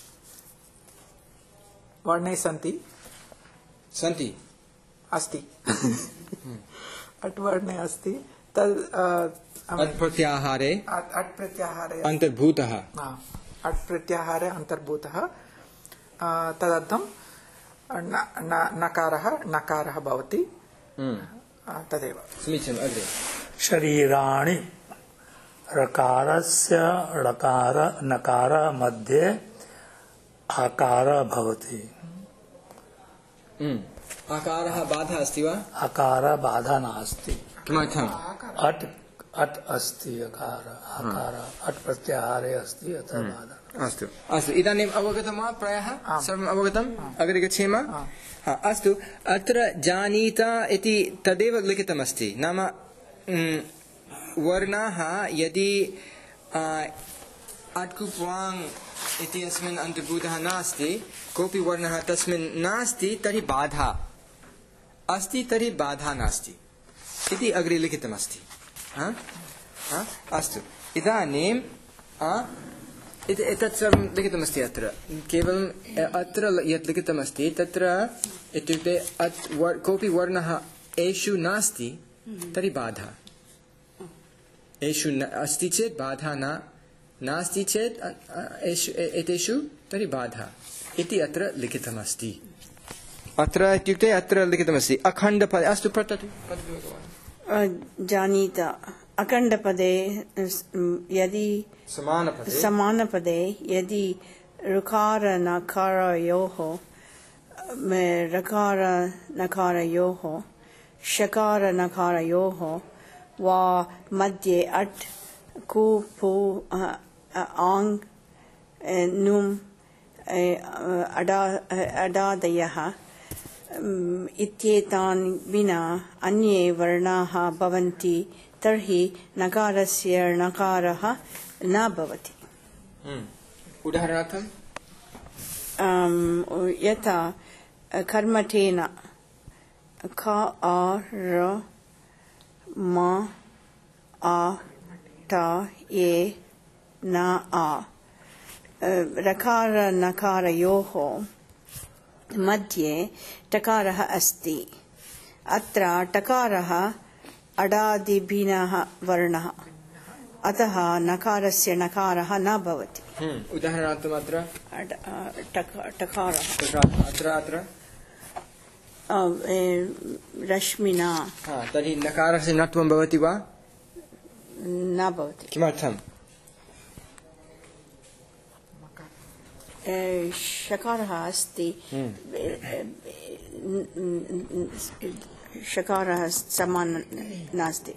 वर्णे सन्ति सन्ति अस्ति अट् वर्णे अस्ति, तद् अट् प्रत्याहारे अट् प्रत्याहारे अन्तर्भूतः, अट् प्रत्याहारे अन्तर्भूतः, तदर्थं नकारः नकारः भवति, तदेव। समीचीनम्। अग्रे। शरीराणि, रकारस्य णकार नकार मध्ये आकार भवति। आकारः बाधा अस्ति वा? आकार बाधा नास्ति। किमर्थम्? अट् अट् अस्ति, अकार आकार अट् प्रत्याहारे अस्ति, अतः बाधा। अस्तु अस्तु, इदानीम् अवगतं वा? प्रायः सर्वम् अवगतम्? अग्रे गच्छेम। अस्तु, अत्र जानीता इति तदेव लिखितमस्ति, नाम वर्णाः यदि अट्कुप्वाङ् इति अस्मिन् अन्तर्भूतः नास्ति, कोऽपि वर्णः तस्मिन् नास्ति, तर्हि बाधा अस्ति, तर्हि बाधा नास्ति इति अग्रे लिखितमस्ति। अस्तु, इदानीं एतत् सर्वं लिखितमस्ति अत्र, केवलम् अत्र यत् लिखितमस्ति तत्र इत्युक्ते कोऽपि वर्णः एषु नास्ति तर्हि बाधा, एषु अस्ति चेत् बाधा न, नास्ति चेत् एतेषु तर्हि बाधा इति अत्र लिखितमस्ति। अत्र इत्युक्ते अत्र लिखितमस्ति अखण्डपदे। अस्तु, पठतु। जानीत अखण्डपदे यदि समानपदे समानपदे यदि ऋकार नकारयोः ऋकार नकारयोः शकार नकारयोः वा मध्ये अट् कु पु आङ् नुम् अडा अडादयः इत्येतान् विना अन्ये वर्णाः भवन्ति तर्हि नकारस्य णकारः न भवति। उदाहरणार्थं यथा कर्मठेन ख आ र म आ ट ए न आ रकार नकारयोः मध्ये टकारः अस्ति। अत्र टकारः अडादिभिन्नः वर्णः अतः नकारस्य नकारः न भवति। उदाहरणार्थम् अत्र टकारः अत्र अत्र रश्मिना तर्हि नकारस्य नत्वं भवति वा न भवति। किमर्थम् शकारः अस्ति शकारः समान नास्ति।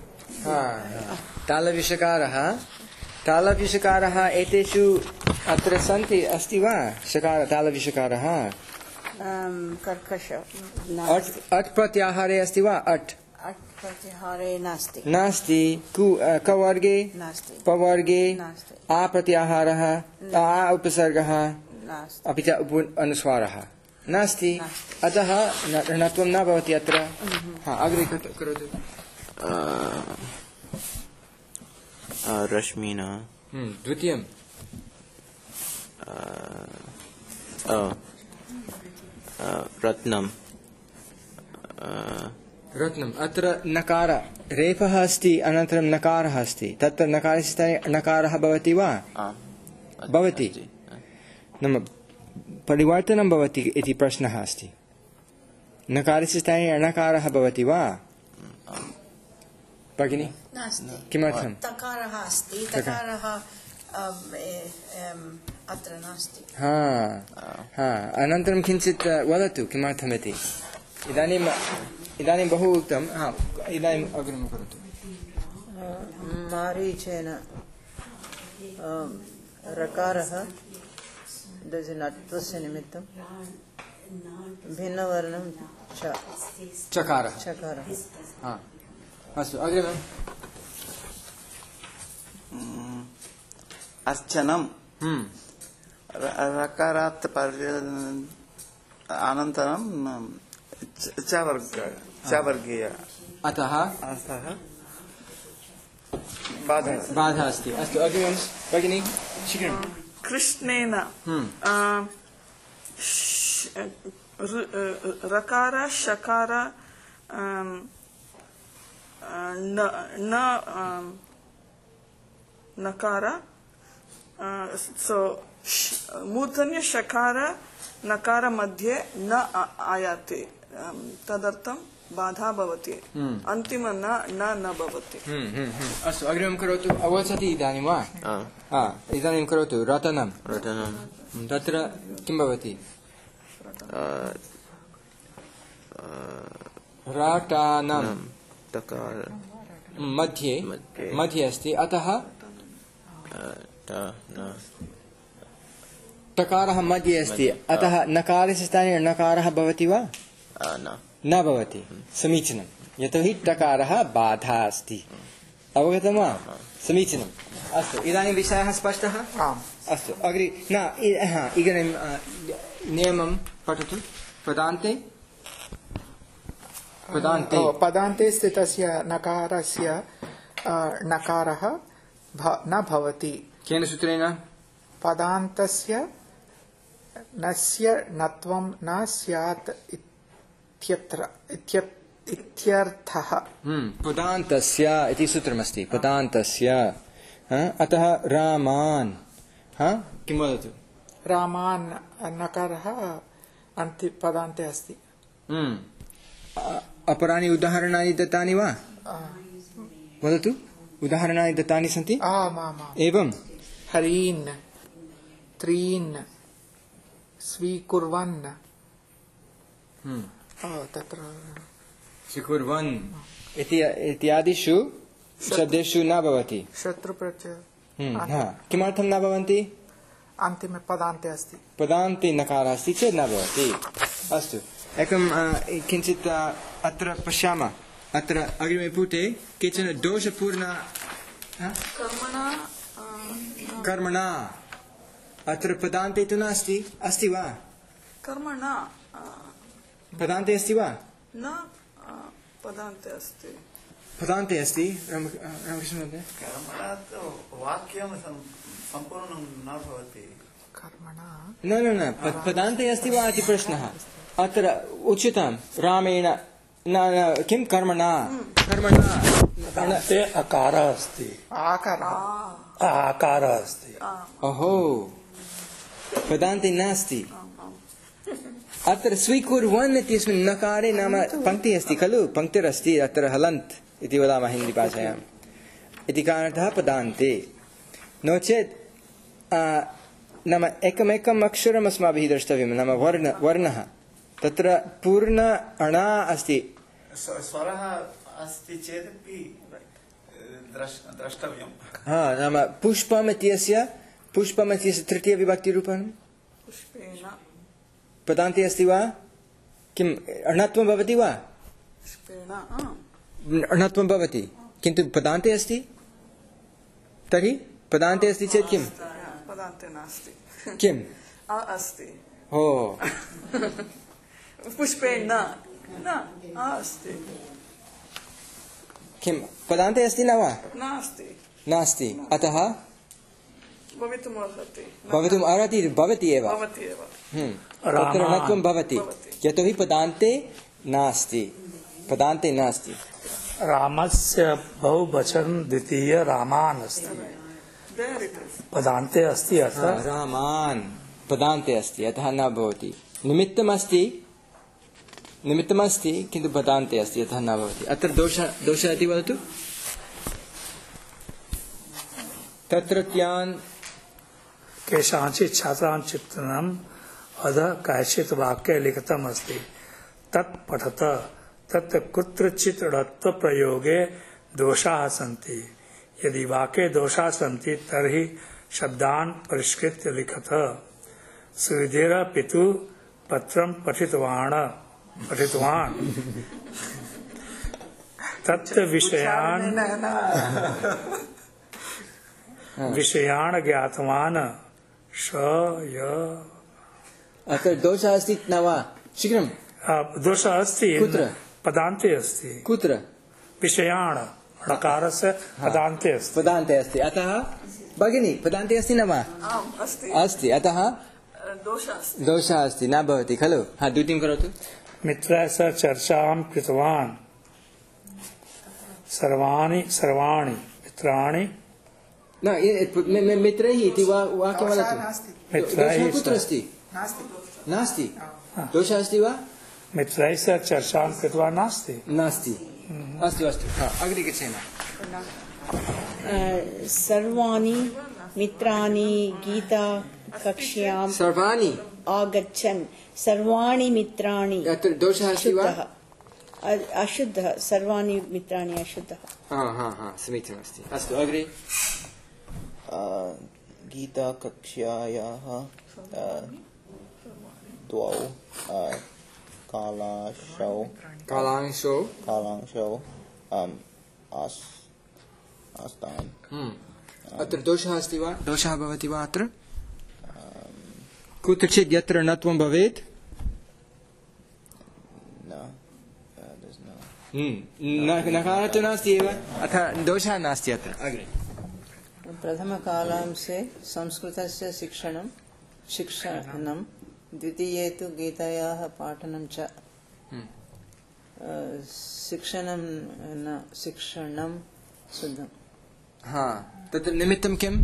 तालव्यषकारः तालव्यषकारः एतेषु अत्र सन्ति अस्ति वा शकार तालव्यषकारः कर्कश अट् प्रत्याहारे अस्ति वा अट् अट् प्रत्याहारे नास्ति नास्ति कु कवर्गे नास्ति पवर्गे नास्ति आ प्रत्याहारः आ उपसर्गः नास्ति अपि च उप अनुस्वारः नास्ति अतः णत्वं न भवति अत्र। हा अग्रे करोतु। रश्मिना द्वितीयं रत्नं रत्नम् अत्र नकार रेफः अस्ति अनन्तरं नकारः अस्ति तत्र नकारस्य स्थाने णकारः भवति वा भवति नाम परिवर्तनं भवति इति प्रश्नः अस्ति। नकारस्य स्थाने णकारः भवति वा भगिनी नास्ति किमर्थं तकारः अस्ति तकारः अत्र नास्ति। हा हा अनन्तरं किञ्चित् वदतु किमर्थमिति। इदानीम् इदानीं बहु उक्तं हा इदानीम् अग्रिमं करोतु। मारीचेन रकारः नत्वस्य निमित्तं भिन्नवर्णं च चकारः चकारः हा अस्तु अग्रिमम् अर्चनं रकारात् अनन्तरं चवर्ग चवर्गीय अतः अतः बाधा अस्ति। अस्तु अग्रिमं भगिनी शीघ्रं। कृष्णेन रकार शकार न नकार सो मूर्धन्य शकार नकार मध्ये न आयाति तदर्थं बाधा भवति अन्तिम न न न भवति। अस्तु अग्रिमं करोतु। अवगच्छति इदानीं वा इदानीं करोतु। रतनं रतनं तत्र किं भवति रटानं मध्ये मध्ये अस्ति अतः टकारः मध्ये अस्ति अतः नकारस्य स्थाने णकारः भवति वा न भवति। समीचीनं यतोहि टकारः बाधा अस्ति। अवगतं वा समीचीनम्। अस्तु इदानीं विषयः स्पष्टः। अस्तु अग्रे न इदानीं नियमं पठतु। पदान्ते पदान्ते पदान्ते स्थितस्य नकारस्य नकारः न भवति। केन सूत्रेण पदान्तस्य नस्य णत्वं न स्यात् इत्यत्र इत्यर्थः। पदान्तस्य इति सूत्रमस्ति। पदान्तस्य अतः रामान् किं वदतु। रामान् नकारः अन्ति पदान्ते अस्ति। अपराणि उदाहरणानि दत्तानि वा वदतु उदाहरणानि दत्तानि सन्ति आम् आम् आम् एवं हरीन् त्रीन् स्वीकुर्वन् तत्र स्वीकुर्वन् इति इत्यादिषु शब्देषु न भवति शत्रुप्रत्यय किमर्थं न भवन्ति अन्तिमे पदान्ते अस्ति पदान्ते नकारः अस्ति चेत् न भवति अस्तु एकं किञ्चित् अत्र पश्यामः अत्र अग्रिमे पुटे केचन दोषपूर्ण कर्मणा अत्र पदान्ते तु नास्ति अस्ति वा कर्मणा पदान्ते अस्ति वा न पदान्ते अस्ति पदान्ते अस्ति रामकृष्ण महोदय कर्मणा तु वाक्यं सम्पूर्णं न भवति कर्मणा न न न पदान्ते अस्ति वा इति प्रश्नः अत्र उच्यतां रामेण न न किं कर्मणा कर्मणा ते अकारः अस्ति आकारः आकारः अस्ति ओहो पदान्ते नास्ति अत्र स्वीकुर्वन् इत्यस्मिन् नकारे नाम पङ्क्तिः अस्ति खलु पङ्क्तिरस्ति अत्र हलन्त् इति वदामः हिन्दीभाषायाम् इति कारणतः पदान्ते नो चेत् नाम एकमेकम् अक्षरम् अस्माभिः द्रष्टव्यं नाम वर्ण वर्णः तत्र पूर्ण अणा अस्ति स्वरः अस्ति चेदपि द्रष्टव्यं हा नाम पुष्पम् इत्यस्य पुष्पम् इत्यस्य तृतीयविभक्तिरूपं पुष्पेण पदान्ते अस्ति वा किम् अणत्वं भवति वा पुष्पेण अणत्वं भवति किन्तु पदान्ते अस्ति तर्हि पदान्ते अस्ति चेत् किम् पदान्ते नास्ति किम् अ अस्ति ओ पुष्पेण न अ अस्ति किं पदान्ते अस्ति न वा नास्ति नास्ति अतः भवितुमर्हति भवितुम् अर्हति भवति एव भवति एव तत्र णत्वं भवति यतोहि पदान्ते नास्ति पदान्ते नास्ति रामस्य बहुवचन द्वितीय रामान् अस्ति पदान्ते अस्ति अतः रामान् पदान्ते अस्ति अतः न भवति निमित्तमस्ति निमित्तमस्ति किन्तु पदान्ते अस्ति अतः न भवति अत्र दोषः दोषः इति वदतु तत्रत्यान् केषाञ्चित् छात्रान् चिन्तनम् अधः कैश्चित् वाक्ये लिखितम् अस्ति तत् पठत तत् कुत्रचित् णत्व प्रयोगे दोषाः सन्ति यदि वाक्ये दोषाः सन्ति तर्हि शब्दान् परिष्कृत्य लिखत सुविधेर पितुः पत्रं पठितवान् पठितवान् तत् विषयान् विषयान् ज्ञातवान् श य अत्र दोषः अस्ति न वा शीघ्रं दोषः अस्ति कुत्र पदान्ते अस्ति कुत्र विषयान् णकारस्य पदान्ते अस्ति पदान्ते अस्ति अतः भगिनी पदान्ते अस्ति न वा अस्ति अस्ति अतः दोषः अस्ति दोषः अस्ति न भवति खलु हा द्वितीयं करोतु मित्रैः सह चर्चां कृतवान् सर्वाणि सर्वाणि मित्राणि न मित्रैः इति वाक्यं वदतु दोषः कुत्र अस्ति नास्ति दोषः अस्ति वा मित्रैः सह चर्चां कृतवान् नास्ति नास्ति अस्तु अस्तु अग्रे गच्छेम सर्वाणि मित्राणि गीता कक्ष्यां सर्वाणि आगच्छन् सर्वाणि मित्राणि अत्र दोषः अस्ति वा अशुद्धः सर्वाणि मित्राणि अशुद्धः हा हा हा समीचीनमस्ति अस्तु अग्रे गीता कक्ष्यायाः द्वौ कालांशौ कालांशौ कालांशौ आस्ताम् अत्र दोषः अस्ति वा दोषः भवति वा अत्र कुत्रचित् यत्र णत्वं भवेत् नकारः तु नास्ति एव अतः दोषः नास्ति अत्र अग्रे प्रथमकालांशे संस्कृतस्य शिक्षणं शिक्षणं द्वितीये तु गीतायाः पाठनं च शिक्षणं न शिक्षणं शुद्धं हा तत्र निमित्तं किं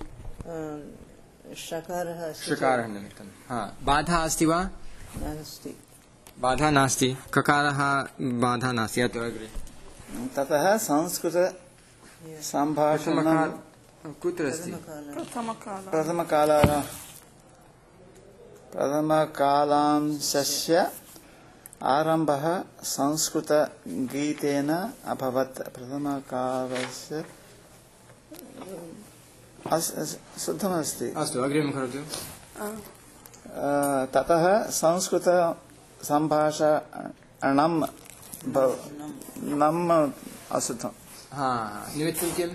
षकारः षकारः निमित्तं हा बाधा अस्ति वा नास्ति बाधा नास्ति ककारः बाधा नास्ति अत्र अग्रे ततः संस्कृत सम्भाषणं कुत्र अस्ति? प्रथमकाल प्रथमकालाः प्रथमकालांशस्य आरम्भः संस्कृतगीतेन अभवत्। प्रथमकालस्य शुद्धमस्ति। अस्तु अग्रिमं करोतु। ततः संस्कृत सम्भाषणं नम् अशुद्धं। हा निमित्तं किं?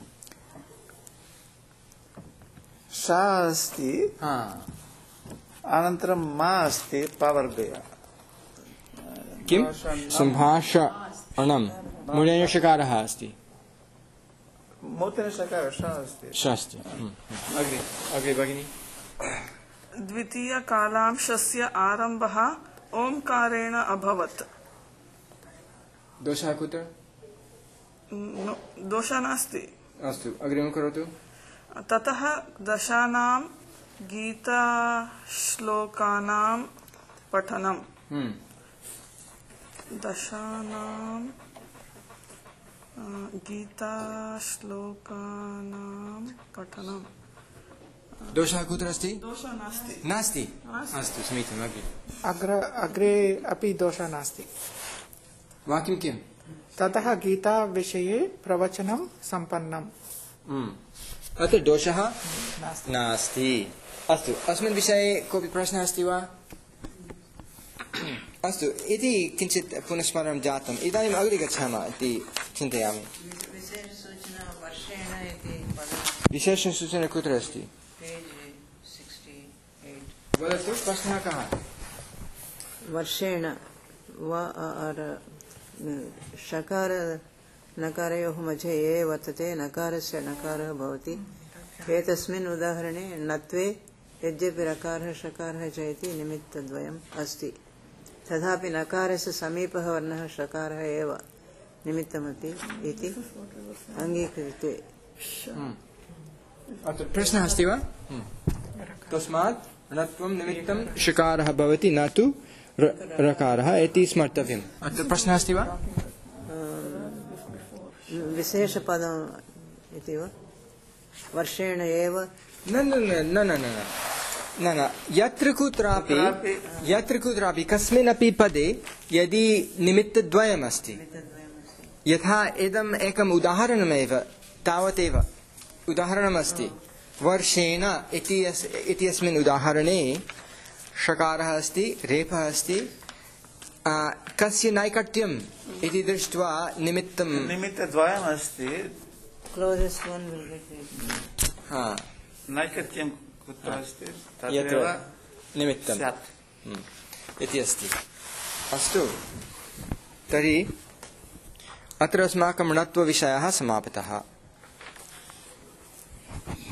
शा अस्ति अनन्तरं मा अस्ति पवर्गय। किं? सम्भाषणं मूलेन षकारः अस्ति। मूलेन षकारः श अस्ति। श अस्ति। अग्रे अग्रे भगिनी। द्वितीयकालांशस्य आरम्भः ओंकारेण अभवत्। दोषः कुत्र? दोषः नास्ति। अस्तु अग्रिमं करोतु। ततः दशानां गीताश्लोकानां पठनं। दशानां गीताश्लोकानां पठनं। दोषः कुत्र अस्ति? दोषः नास्ति। नास्ति? अस्तु समीचीनम्। अग्रे अग्र अग्रे अपि दोषः नास्ति। वाक्यं किं? ततः गीताविषये प्रवचनं सम्पन्नम्। अत्र दोषः नास्ति। अस्तु अस्मिन् विषये कोऽपि प्रश्नः अस्ति वा? अस्तु इति किञ्चित् पुनस्मरणं जातम्। इदानीम् अग्रे गच्छामः इति चिन्तयामि। विशेषसूचना कुत्र अस्ति? वदतु प्रश्नः कः? वर्षेण षकार नकारयोः मध्ये ये वर्तते नकारस्य नकारः भवति। एतस्मिन् उदाहरणे णत्वे यद्यपि रकारः षकारः च इति निमित्तद्वयम् अस्ति, तथापि नकारस्य समीपः वर्णः षकारः एव निमित्तमपि इति अङ्गीक्रियते। अत्र प्रश्नः अस्ति वा? तस्मात् णत्वं निमित्तं षकारः भवति न तु रकारः इति स्मर्तव्यम्। अत्र प्रश्नः अस्ति वा? विशेषपदम् इति वा? वर्षेण एव न न न न न न न यत्र कुत्रापि यत्र कुत्रापि कस्मिन्नपि पदे यदि निमित्तद्वयम् अस्ति, यथा इदम् एकम् उदाहरणमेव, तावदेव उदाहरणमस्ति। वर्षेण इति अस्मिन् उदाहरणे षकारः अस्ति, रेफः अस्ति, कस्य नैकट्यम् इति दृष्ट्वा निमित्तं निमित्तद्वयम् अस्ति। क्लोजेस्ट वन विल गेट हा नैकट्यं कुत्र अस्ति यत्र निमित्तम् इति अस्ति। अस्तु तर्हि अत्र अस्माकं णत्वविषयः समाप्तः।